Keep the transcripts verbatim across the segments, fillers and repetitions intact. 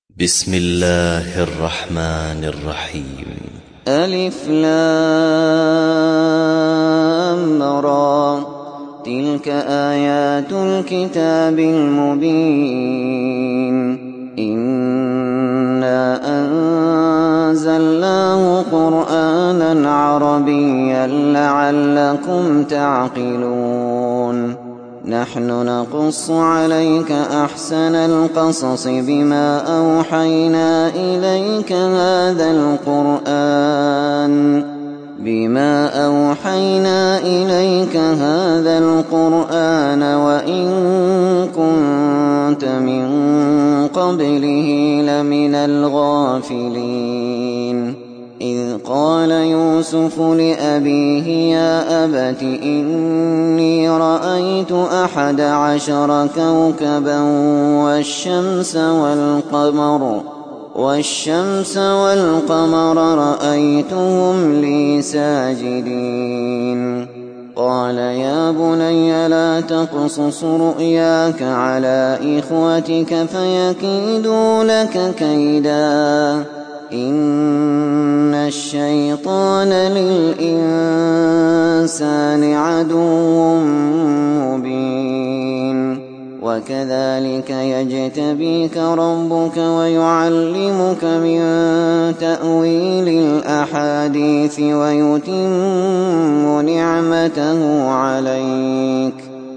بسم الله الرحمن الرحيم. ألف لام را تلك آيات الكتاب المبين إنا أنزلناه قرآنا عربيا لعلكم تعقلون. نحن نقص عليك أحسن القصص بما أوحينا إليك هذا القرآن بما أوحينا إليك هذا القرآن وإن كنت من قبله لمن الغافلين. إذ قال يوسف لأبيه يا أبت إني رأيت أحد عشر كوكبا والشمس والقمر والشمس والقمر رأيتهم لي ساجدين. قال يا بني لا تقصص رؤياك على إخوتك فيكيدوا لك كيدا إن الشيطان للإنسان عدو مبين. وكذلك يجتبيك ربك ويعلمك من تأويل الأحاديث ويتم نعمته عليك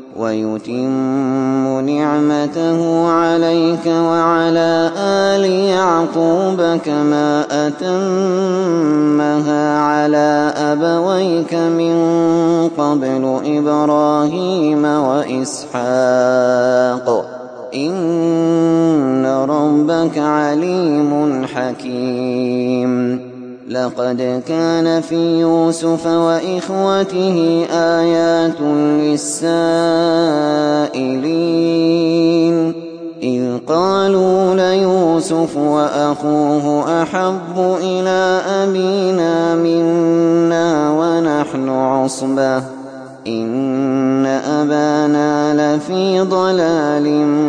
ويتم نعمته عليك وعلى آل يعقوب كما أتمها على أبويك من قبل إبراهيم وإسحاق إن ربك عليم حكيم. لقد كان في يوسف وإخوته آيات للسائلين إذ قالوا ليوسف وأخوه أحب إلى أبينا منا ونحن عصبة إن أبانا لفي ضلال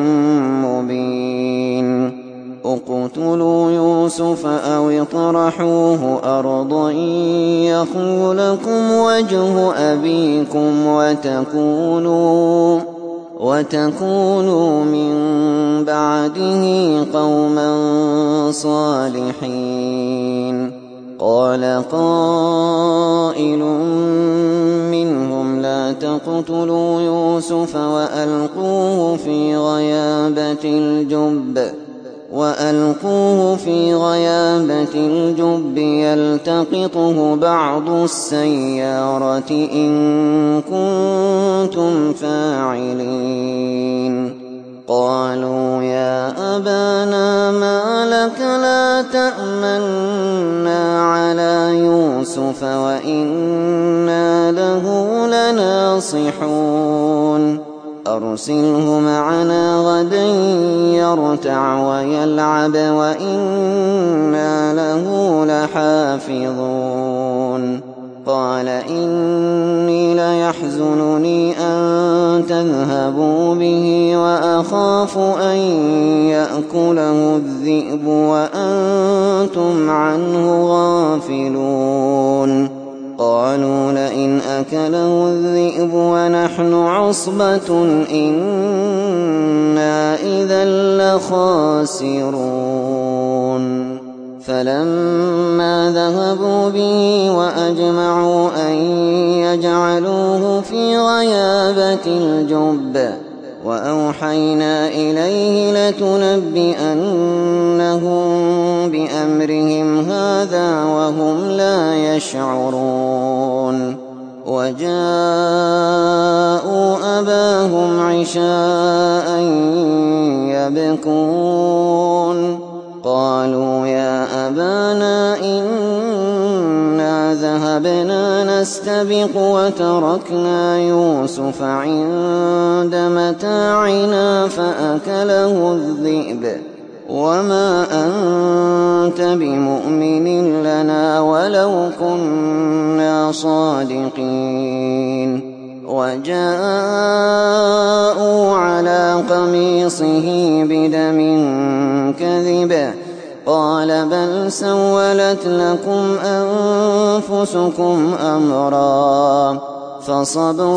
مبين. اقتلوا يوسف أو اطرحوه أرضا يخل لكم وجه أبيكم وتكونوا وتكونوا من بعده قوما صالحين. قال قائل منهم لا تقتلوا يوسف وألقوه في غيابة الجب وألقوه في غيابة الجب يلتقطه بعض السيارة إن كنتم فاعلين. قالوا يا أبانا ما لك لا تأمنا على يوسف وإنا له لناصحون. أرسله معنا غدا يرتع ويلعب وإنا له لحافظون. قال إني ليحزنني أن تذهبوا به وأخاف أن يأكله الذئب وأنتم عنه غافلون. قالوا لئن أكله الذئب ونحن عصبة إنا إذا لخاسرون. فلما ذهبوا به وأجمعوا أن يجعلوه في غيابة الجب وأوحينا إليه لتنبئنهم بأمرهم هذا وهم لا يشعرون. وجاءوا أباهم عشاء يبكون. قالوا يا أبانا إنا ذهبنا نستبق وتركنا يوسف عند متاعنا فأكله الذئب وما أنت بمؤمن لنا ولو كنا صادقين. وجاءوا على قميصه بدم كذب قال بل سولت لكم أنفسكم أمرا فصبر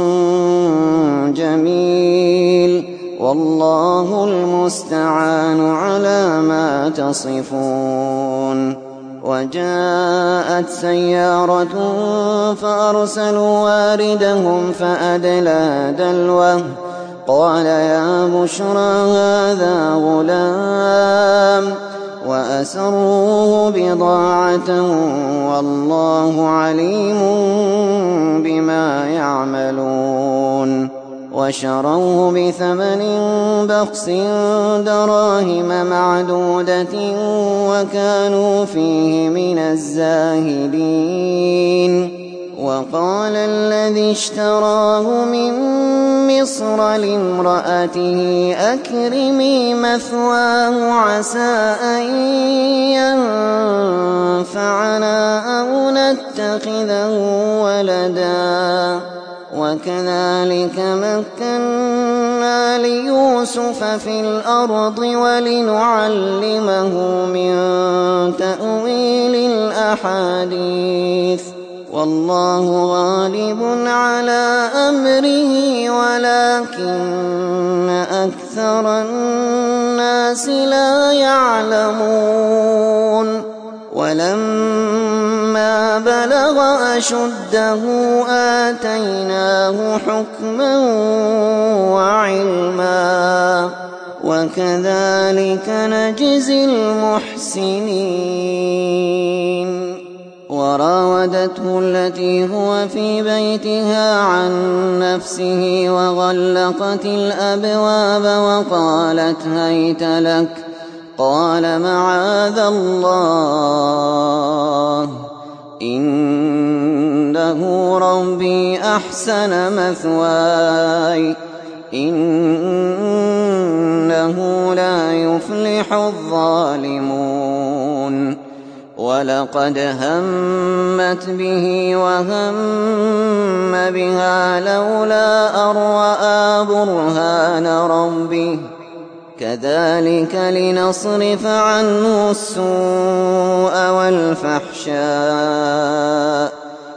جميل والله المستعان على ما تصفون. وجاءت سيارة فأرسلوا واردهم فأدلى دلوه قال يا بشرى هذا غلام وأسروه بضاعة والله عليم بما يعملون. وشروه بثمن بخس دراهم معدودة وكانوا فيه من الزاهدين. وقال الذي اشتراه من مصر لامرأته أكرمي مثواه عسى أن ينفعنا أو نتخذه ولدا وكذلك مكنا ليوسف في الأرض ولنعلمه من تأويل الأحاديث والله غالب على أمره ولكن أكثر الناس لا يعلمون. ولما بلغ أشده آتيناه حكما وعلما وكذلك نجزي المحسنين. وراودته التي هو في بيتها عن نفسه وغلقت الأبواب وقالت هيت لك قال معاذ الله إنه ربي أحسن مثواي إنه لا يفلح الظالمون. ولقد همت به وهم بها لولا أن رأى برهان ربه كذلك لنصرف عنه السوء والفحشاء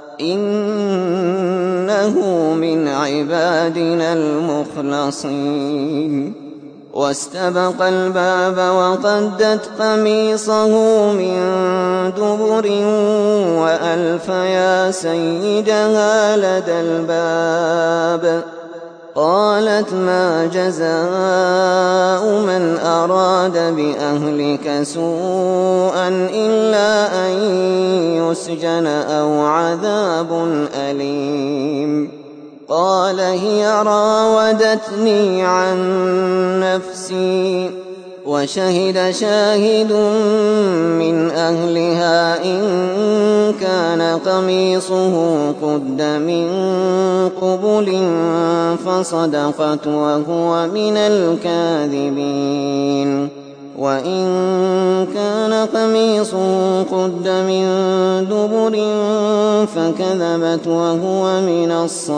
إنه من عبادنا المخلصين. واستبق الباب وقدت قميصه من دبر وألف يا سيدها لدى الباب قالت ما جزاء من أراد بأهلك سوءا إلا أن يسجن أو عذاب أليم. قال هي راودتني عن نفسي وشهد شاهد من أهلها إن كان قميصه قد من قبل فصدقت وهو من الكاذبين وإن كان قميصه قد من دبر فكذبت وهو من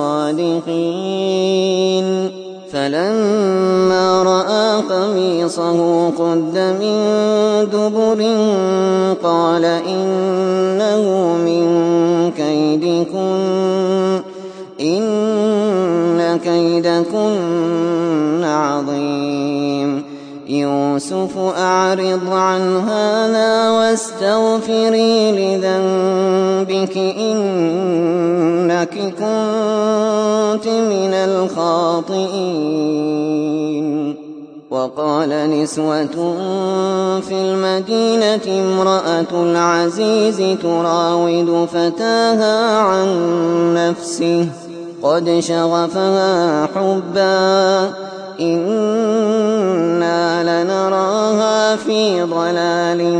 الصادقين. فلما رأى قميصه قد من دبر قال إنه من كيدكن إن كيدكن عظيم. يوسف أعرض عن هذا واستغفري لذنبك إنك كنت من الخاطئين. وقال نسوة في المدينة امرأة العزيز تراود فتاها عن نفسه قد شغفها حبا إنا لنراها في ضلال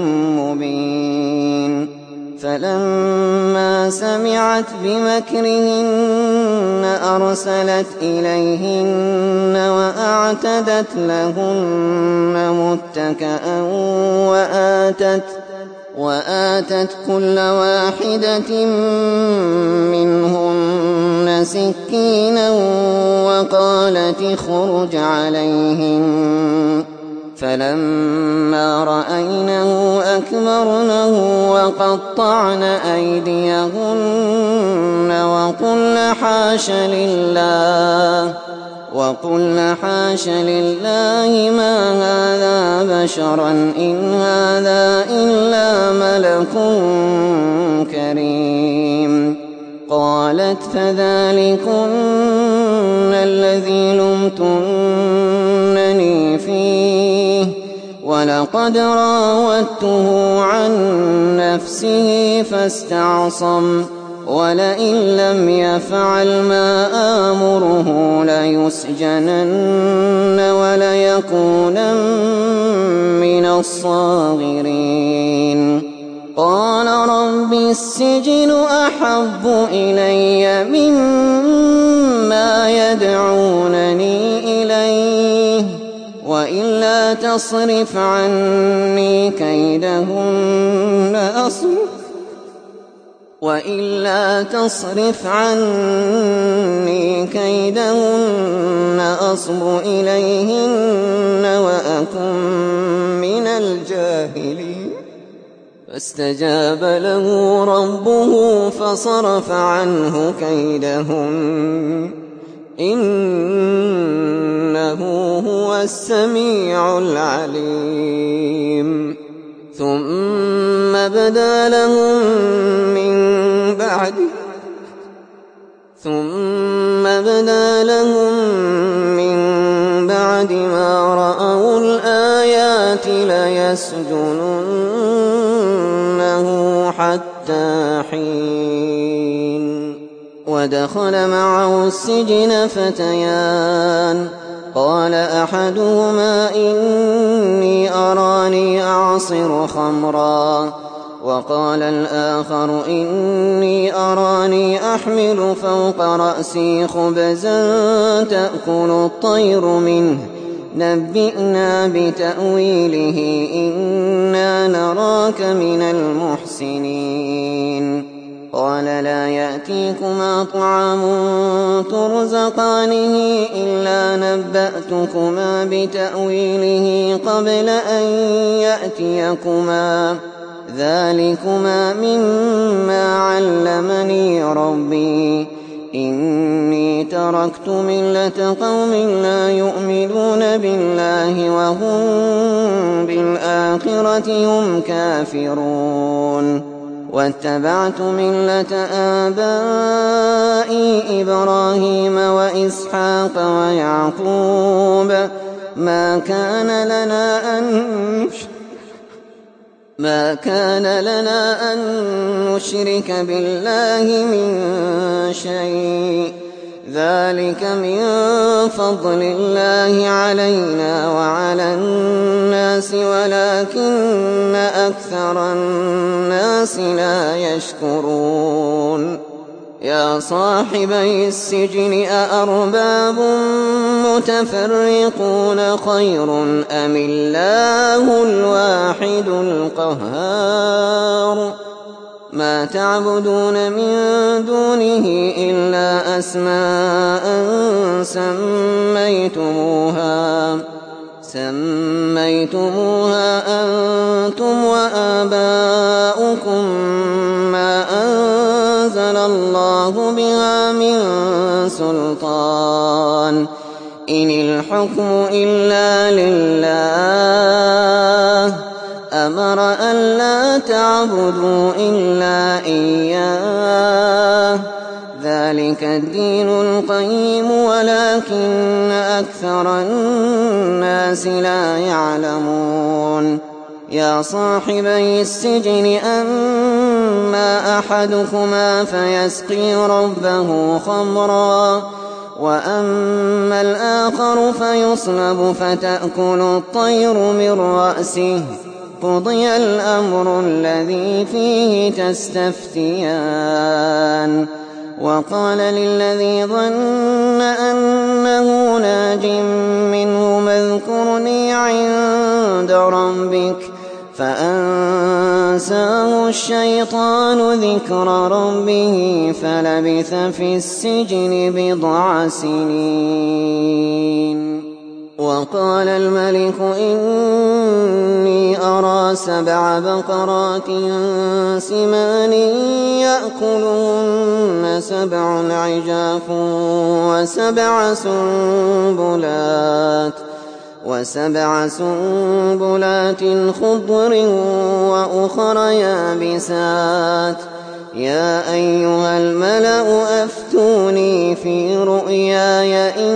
مبين. فلما سمعت بمكرهن أرسلت إليهن وأعتدت لهن متكئا وآتت وآتت كل واحدة منهن سكينا وقالت اخرج عليهم فلما رأينه أكبرنه وقطعن أيديهن وقلن حاش لله وقلن حاش لله ما هذا بشرا إن هذا إلا ملك كريم. قالت فذلكن الذي لمتنني فيه ولقد راودته عن نفسه فاستعصم ولئن لم يفعل ما آمره ليسجنن وليكونن من الصاغرين. قال رب السجن أحب إلي مما يدعونني إليه وإلا تصرف عني كيدهن أصب وإلا تصرف عني كيدهن أصب إليهن وأكن من الجاهلين. فاستجاب له ربه فصرف عنه كيدهن إنه هو السميع العليم. ثم بدا لهم من بعد ثم بدا لهم من بعد ما رأوا الآيات ليسجننه حتى حين. ودخل معه السجن فتيان قال أحدهما إني أراني أعصر خمرا وقال الآخر إني أراني أحمل فوق رأسي خبزا تأكل الطير منه نبئنا بتأويله إنا نراك من المحسنين. قال لا يأتيكما طعام ترزقانه إلا نبأتكما بتأويله قبل أن يأتيكما ذلكما مما علمني ربي إني تركت ملة قوم لا يؤمنون بالله وهم بالآخرة هم كافرون واتبعت ملة آبائي إبراهيم وإسحاق ويعقوب ما كان لنا أن ما كان لنا أن نشرك بالله من شيء ذلك من فضل الله علينا وعلى الناس ولكن أكثر الناس لا يشكرون. يا صاحبي السجن أأرباب متفرقون خير أم الله الواحد القهار. ما تعبدون من دونه إلا أسماء سميتموها سميتموها أنتم وآباؤكم ما أنزل الله بها من سلطان إن الحكم إلا لله أمر ألا تعبدوا إلا إياه ذلك الدين القيم ولكن أكثر الناس لا يعلمون. يا صاحبي السجن أما أحدكما فيسقي ربه خمرا وأما الآخر فيصلب فتأكل الطير من رأسه قضي الأمر الذي فيه تستفتيان. وقال للذي ظن أنه ناج منه اذكرني عند ربك فأنساه الشيطان ذكر ربه فلبث في السجن بضع سنين. وقال الملك إني أرى سبع بقرات سمان يأكلهن سبع عجاف وسبع سنبلات وسبع سنبلات خضر وأخر يابسات يا أيها الملأ أفتوني في رؤياي إن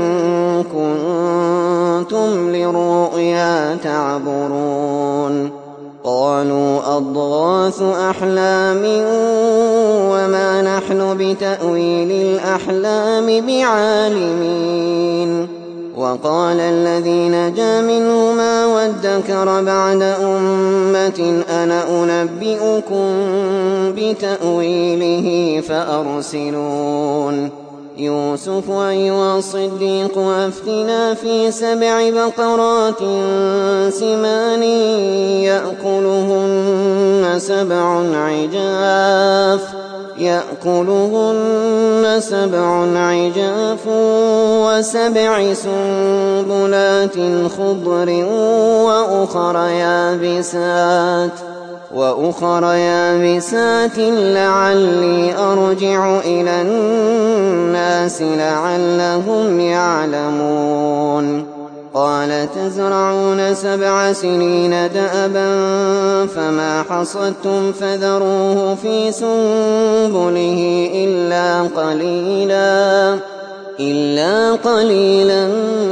كنتم للرؤيا تعبرون قالوا أضغاث أحلام وما نحن بتأويل الأحلام بعالمين وقال الذي نجا منهما وادكر بعد أمة أنا أنبئكم بتأويله فأرسلون يوسف أيها الصديق أفتنا في سبع بقرات سمان يأكلهن سبع عجاف يأكلهن سبع عجاف وسبع سنبلات خضر وأخر يابسات وأخر يابسات لعلي أرجع إلى الناس لعلهم يعلمون قال تزرعون سبع سنين دأبا فما حصدتم فذروه في سنبله إلا قليلا إلا قليلا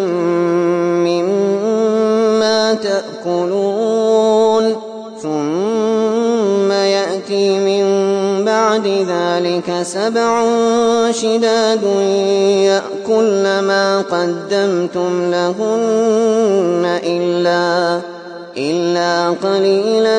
مما تأكلون ثم يأتي من بعد ذلك سبع شداد يأكلن ما قدمتم لهن إلا, إلا قليلا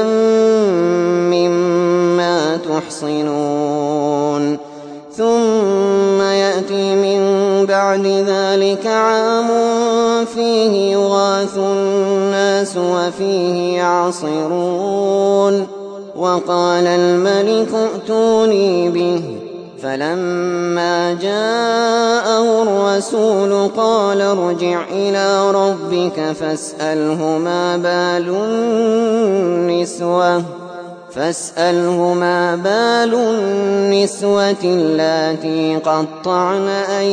مما تحصنون ثم يأتي من بعد ذلك عام فيه يغاث الناس وفيه يعصرون وقال الملك ائتوني به فلما جاءه الرسول قال ارجع إلى ربك فاسأله ما بال النسوة فاسأله ما بال النسوة اللاتي قطعن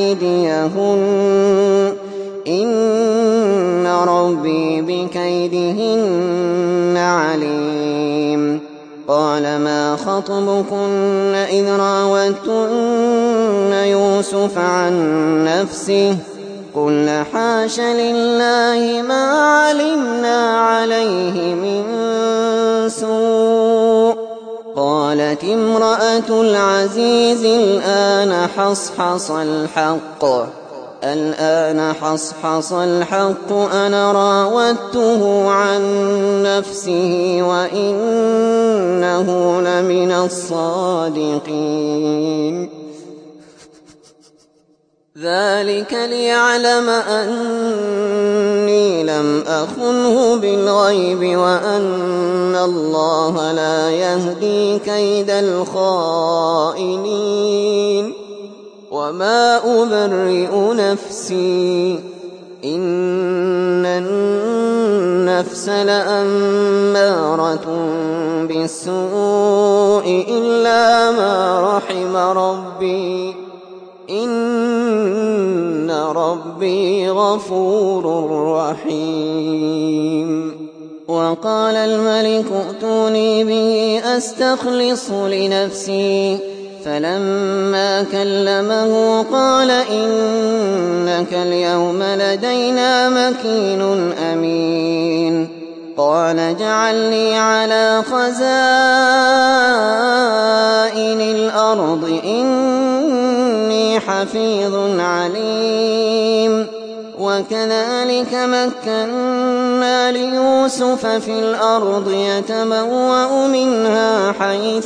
أيديهن إن ربي بكيدهن عليم قال ما خطبكن إذ راوتن يوسف عن نفسه قلنا حاش لله ما علمنا عليه من سوء قالت امرأة العزيز الآن حصحص الحق الآن حصحص الحق أنا راودته عن نفسه وإنه لمن الصادقين ذلك ليعلم أني لم أخنه بالغيب وأن الله لا يهدي كيد الخائنين وما أبرئ نفسي إن النفس لأمارة بالسوء إلا ما رحم ربي إن ربي غفور رحيم وقال الملك ائتوني به أستخلص لنفسي فلما كلمه قال إنك اليوم لدينا مكين أمين قال اجعلني على خزائن الأرض إني حفيظ عليم وكذلك مكنا ليوسف في الأرض يتبوأ منها حيث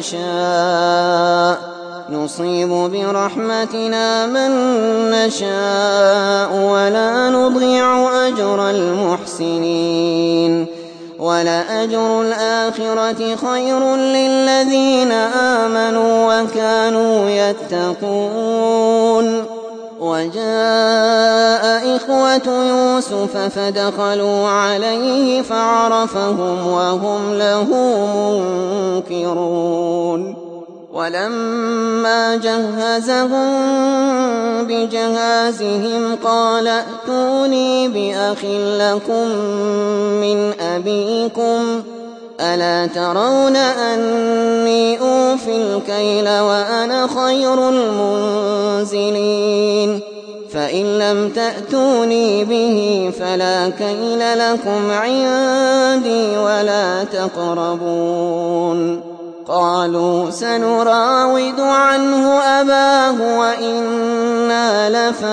يشاء نصيب برحمتنا من نشاء ولا نضيع أجر المحسنين ولأجر الآخرة خير للذين آمنوا وكانوا يتقون وجاء إخوة يوسف فدخلوا عليه فعرفهم وهم له منكرون ولما جهزهم بجهازهم قال ائتوني بأخ لكم من أبيكم ألا ترون أني أوفي الكيل وأنا خير المنزلين فإن لم تأتوني به فلا كيل لكم عندي ولا تقربون قالوا سنراود عنه أباه وإنا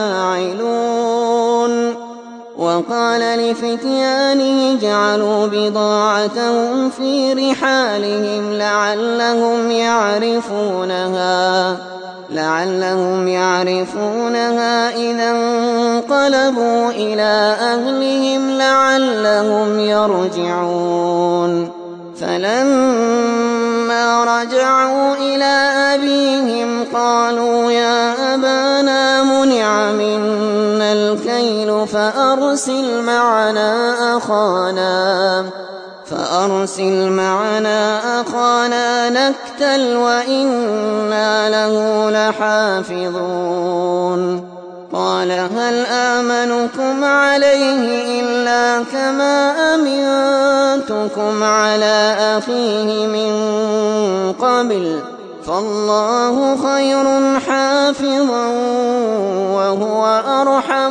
لفاعلون وقال لفتيانه جعلوا بضاعتهم في رحالهم لعلهم يعرفونها لعلهم يعرفونها إذا انقلبوا إلى أهلهم لعلهم يرجعون فلما رجعوا إلى أبيهم قالوا يا أبانا منع منا الكيل فأرسل معنا أخانا فأرسل معنا أخانا نكتل وإنا له لحافظون قال هل آمنكم عليه إلا كما أمنتكم على أخيه من قبل فالله خير حافظا وهو أرحم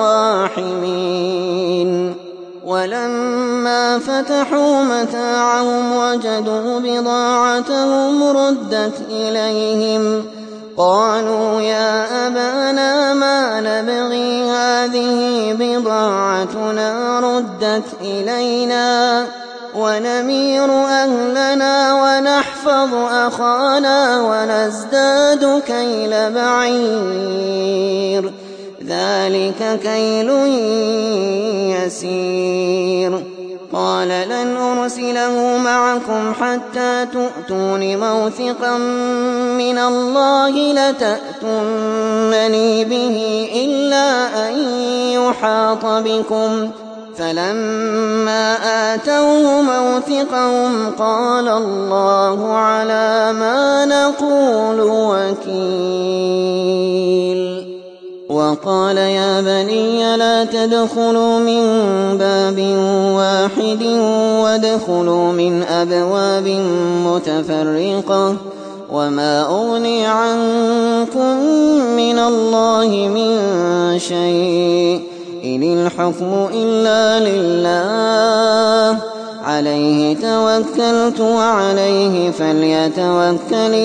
الراحمين ولما فتحوا متاعهم وجدوا بضاعتهم ردت إليهم قالوا يا أبانا ما نبغي هذه بضاعتنا ردت إلينا ونمير أهلنا ونحفظ أخانا ونزداد كيل بعير ذلك كيل يسير قال لن أرسله معكم حتى تؤتون موثقا من الله لتأتونني به إلا أن يحاط بكم فلما آتوه موثقهم قال الله على ما نقول وكيل وقال يا بني لا تدخلوا من باب واحد وادخلوا من أبواب متفرقة وما أغني عنكم من الله من شيء إن الحكم إلا لله عليه توكلت وعليه فليتوكل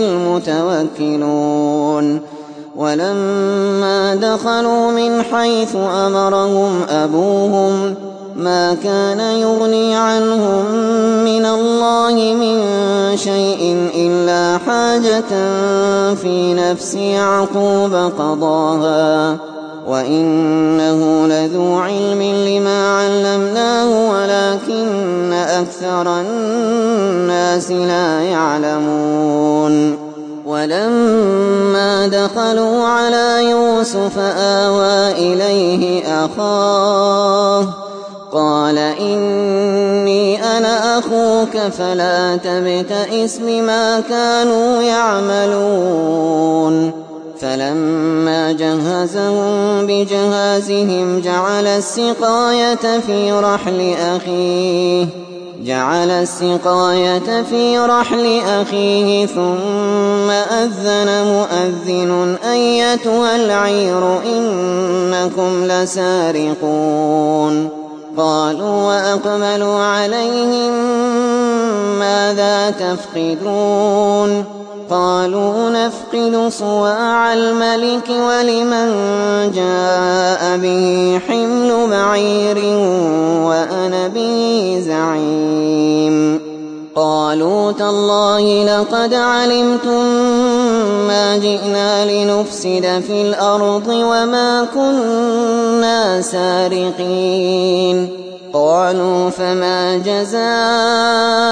المتوكلون ولما دخلوا من حيث أمرهم أبوهم ما كان يغني عنهم من الله من شيء إلا حاجة في نفس يعقوب قضاها وإنه لذو علم لما علمناه ولكن أكثر الناس لا يعلمون ولما دخلوا على يوسف آوى إليه أخاه قال إني أنا أخوك فلا تبتئس بما كانوا يعملون فلما جهزهم بجهازهم جعل السقاية في رحل أخيه جعل السقاية في رحل أخيه ثم أذن مؤذن أيتها العير إنكم لسارقون قالوا وأقبلوا عليهم ماذا تفقدون قالوا نفقد صواع الملك ولمن جاء به حمل بعير وأنا به زعيم قالوا تالله لقد علمتم ما جئنا لنفسد في الأرض وما كنا سارقين قالوا فما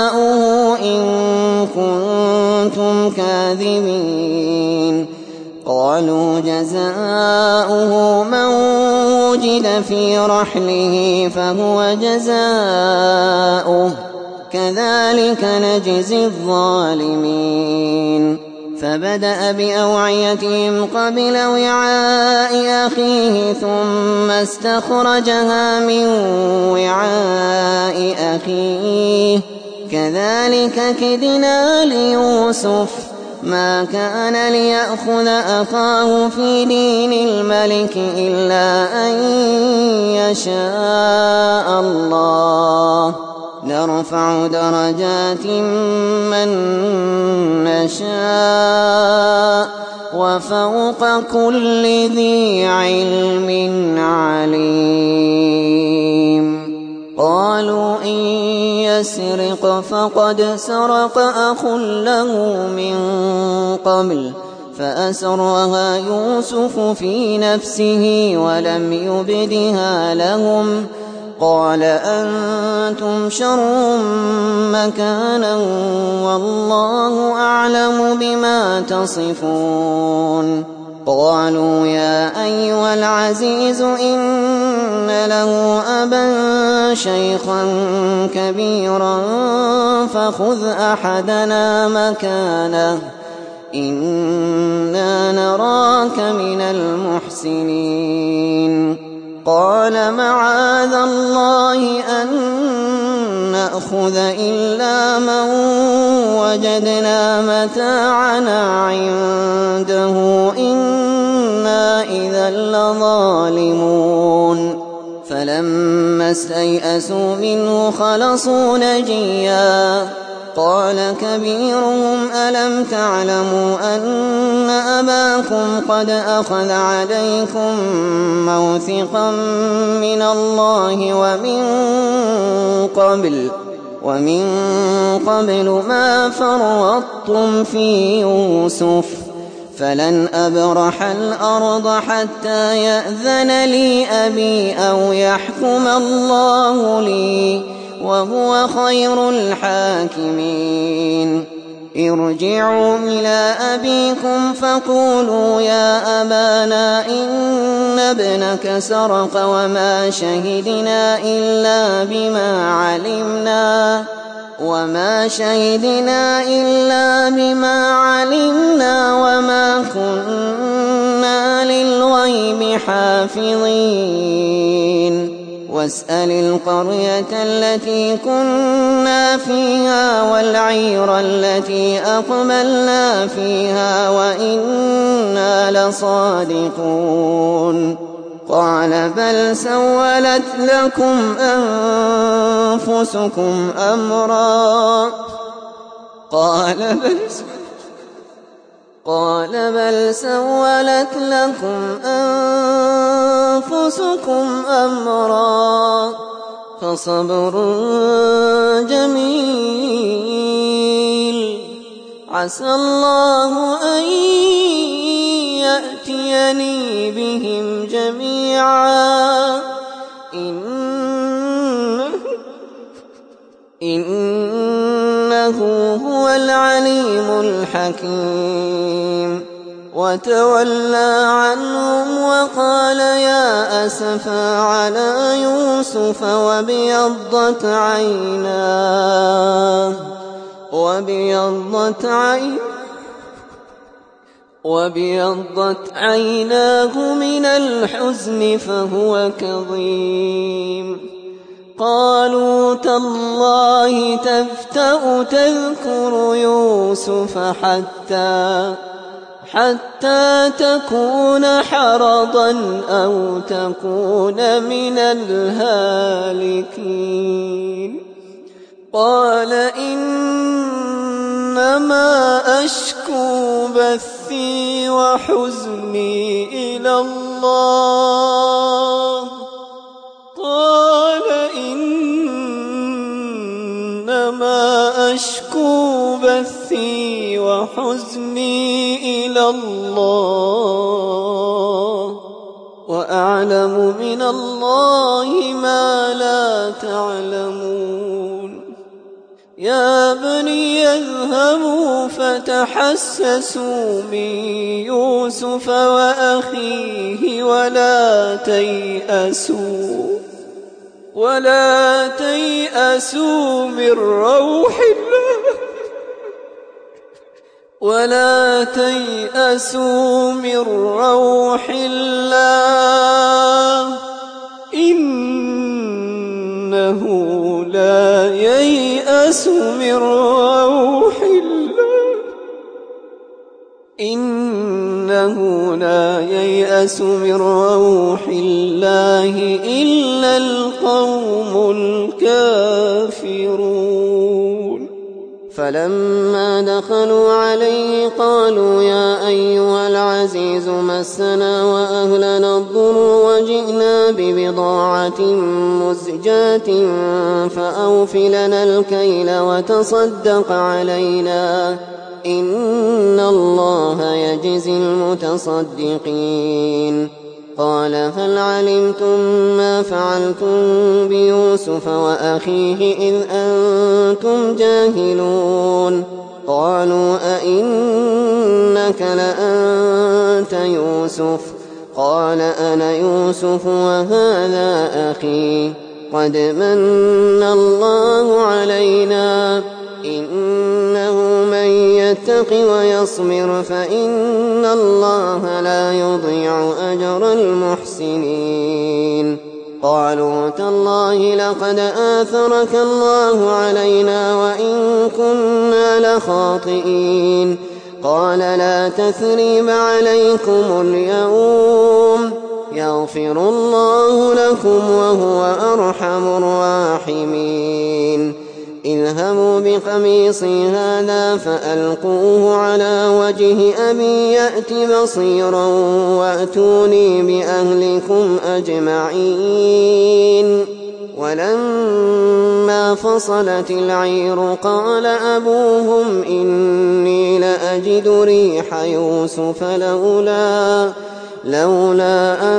جزاؤه إن كنتم كاذبين قالوا جزاؤه من وجد في رحله فهو جزاؤه كذلك نجزي الظالمين. فبدأ بأوعيتهم قبل وعاء أخيه ثم استخرجها من وعاء أخيه كذلك كدنا ليوسف ما كان ليأخذ أخاه في دين الملك إلا أن يشاء الله نرفع درجات من نشاء وفوق كل ذي علم عليم. قالوا إن يسرق فقد سرق أخ له من قبل فأسرها يوسف في نفسه ولم يبدها لهم قال أنتم شر مكانا والله أعلم بما تصفون. قالوا يا أيها العزيز إن له أبا شيخا كبيرا فخذ أحدنا مكانه إنا نراك من المحسنين. قال معاذ الله أن نأخذ إلا من وجدنا متاعنا عنده إنا إذا لظالمون. فلما استيئسوا منه خلصوا نجيا قال كبيرهم ألم تعلموا أن أباكم قد أخذ عليكم موثقا من الله ومن قبل ومن قبل ما فرطتم في يوسف فلن أبرح الأرض حتى يأذن لي أبي أو يحكم الله لي وهو خير الحاكمين. ارجعوا إلى أبيكم فقولوا يا أبانا إن ابنك سرق وما شهدنا إلا بما علمنا وما شهدنا إلا بما علمنا وما كنا للغيب حافظين. واسأل القرية التي كنا فيها والعير التي أقبلنا فيها وإنا لصادقون. قال بل سولت لكم أنفسكم أمرا قال بل قال بل سولت لكم أنفسكم أمرا فصبر جميل عسى الله أن يأتيني بهم جميعا إنه هو العليم الحكيم. وتولى عنهم وقال يا أسفا على يوسف وابيضت عيناه وابيضت عيناه وابيضت عيناه من الحزن فهو كظيم. قالوا تالله تفتأ تذكر يوسف حتى حتى تكون حرضا أو تكون من الهالكين. قال إنما أشكو بثي وحزني إلى الله قال إنما أشكو بثي وحزني إلى الله وأعلم من الله ما لا تعلمون. يا بني اذهبوا فتحسسوا من يوسف وأخيه ولا تيأسوا ولا تيأسوا من روح الله ولا تيأسوا من روح الله إنه لا ييأس من روح الله إنه لا ييأس من روح الله إلا القوم الكافرون. فلما دخلوا عليه قالوا يا أيها العزيز مسنا وأهلنا الضر وجئنا ببضاعة مزجاة فأوف لنا الكيل وتصدق علينا إن الله يجزي المتصدقين. قال هل علمتم ما فعلتم بيوسف وأخيه إذ أنتم جاهلون؟ قالوا أئنك لأنت يوسف؟ قال أنا يوسف وهذا أخي قد من الله علينا إنه من يتق ويصبر فإن الله لا يضيع أجر المحسنين. قالوا تالله لقد آثرك الله علينا وإن كنا لخاطئين. قال لا تثريب عليكم اليوم يغفر الله لكم وهو أرحم الراحمين. اذهبوا بقميصي هذا فألقوه على وجه أبي يأت بصيرا وأتوني بأهلكم أجمعين. ولما فصلت العير قال أبوهم إني لأجد ريح يوسف لولا لولا أن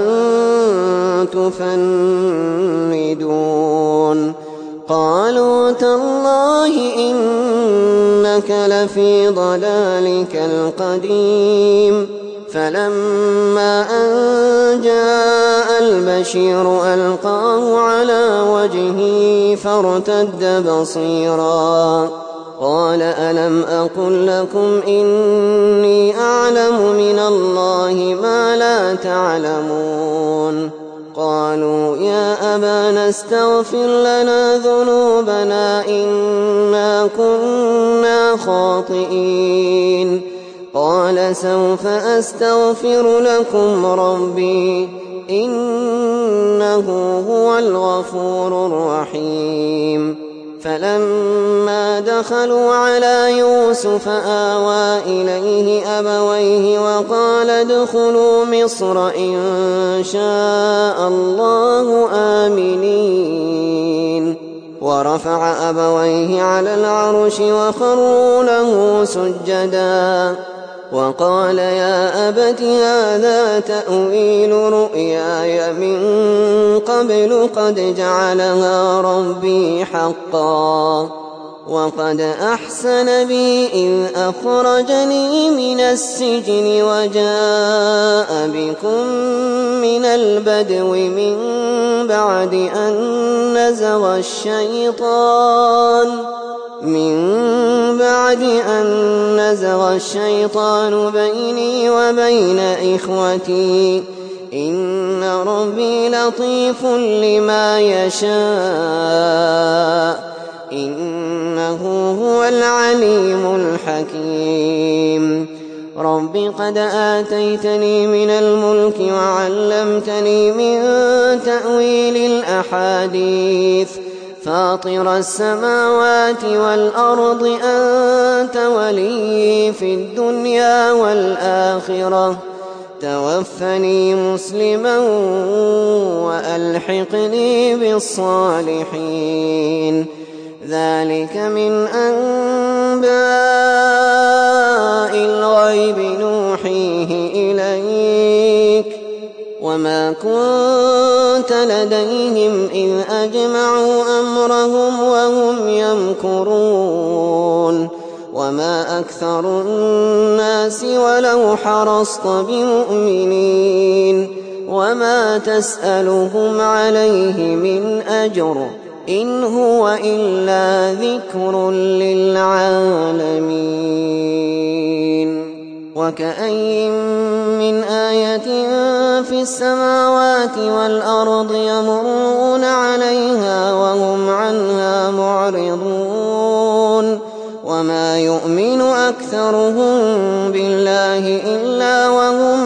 تفندون. قالوا تالله إنك لفي ضلالك القديم. فلما أن جاء البشير ألقاه على وجهه فارتد بصيرا قال ألم أقل لكم إني أعلم من الله ما لا تعلمون؟ قالوا يا أبانا استغفر لنا ذنوبنا إنا كنا خاطئين. قال سوف أستغفر لكم ربي إنه هو الغفور الرحيم. فلما دخلوا على يوسف آوى إليه أبويه وقال ادخلوا مصر إن شاء الله آمنين. ورفع أبويه على العرش وخروا له سجدا وقال يا أبت هذا تأويل رؤياي من قبل قد جعلها ربي حقا وقد أحسن بي إذ أخرجني من السجن وجاء بكم من البدو من بعد أن نزغ الشيطان من بعد أن نزغ الشيطان بيني وبين إخوتي إن ربي لطيف لما يشاء إنه هو العليم الحكيم. رب قد آتيتني من الملك وعلمتني من تأويل الأحاديث فاطر السماوات والأرض أنت ولي في الدنيا والآخرة توفني مسلما وألحقني بالصالحين. ذلك من أنباء الغيب نوحيه إليك وما كنت لديهم إذ أجمعوا أمرهم وهم يمكرون وما أكثر الناس ولو حرصت بمؤمنين وما تسألهم عليه من أجر إن هو إلا ذكر للعالمين وكأين من آية في السماوات والأرض يمرون عليها وهم عنها معرضون وما يؤمن أكثرهم بالله إلا وهم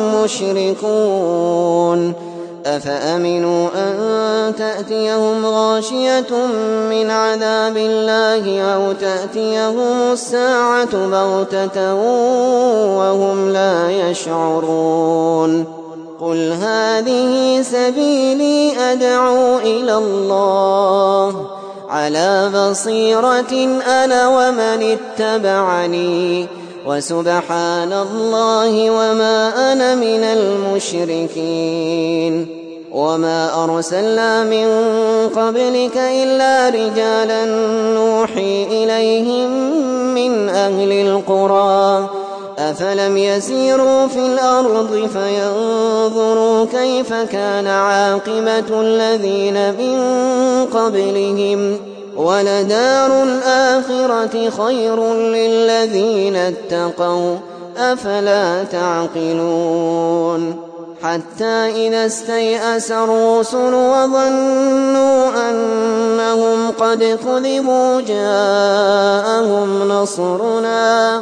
مشركون أفأمنوا أن تأتيهم غاشية من عذاب الله أو تأتيهم الساعة بغتة وهم لا يشعرون قل هذه سبيلي أدعو إلى الله على بصيرة أنا ومن اتبعني وسبحان الله وما أنا من المشركين وما أرسلنا من قبلك إلا رجالا نوحي إليهم من أهل القرى أفلم يسيروا في الأرض فينظروا كيف كان عاقبة الذين من قبلهم ولدار الآخرة خير للذين اتقوا أفلا تعقلون حتى إذا استيأس الرسل وظنوا أنهم قد كذبوا جاءهم نصرنا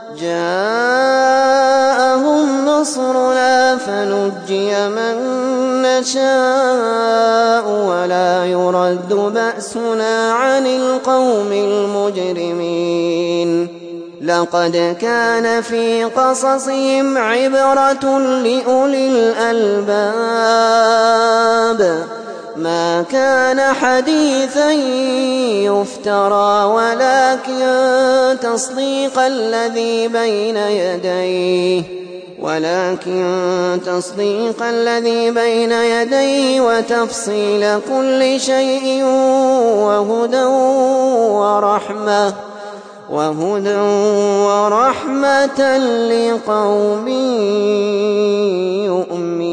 جاءهم نصرنا فنجي من نشاء ولا يرد بأسنا عن القوم المجرمين لقد كان في قصصهم عبرة لأولي الألباب ما كان حديثا يفترى ولكن تصديق الذي بين يديه ولكن تصديق الذي بين يديه وتفصيل كل شيء وهدى ورحمة وهدى ورحمة لقوم يؤمنون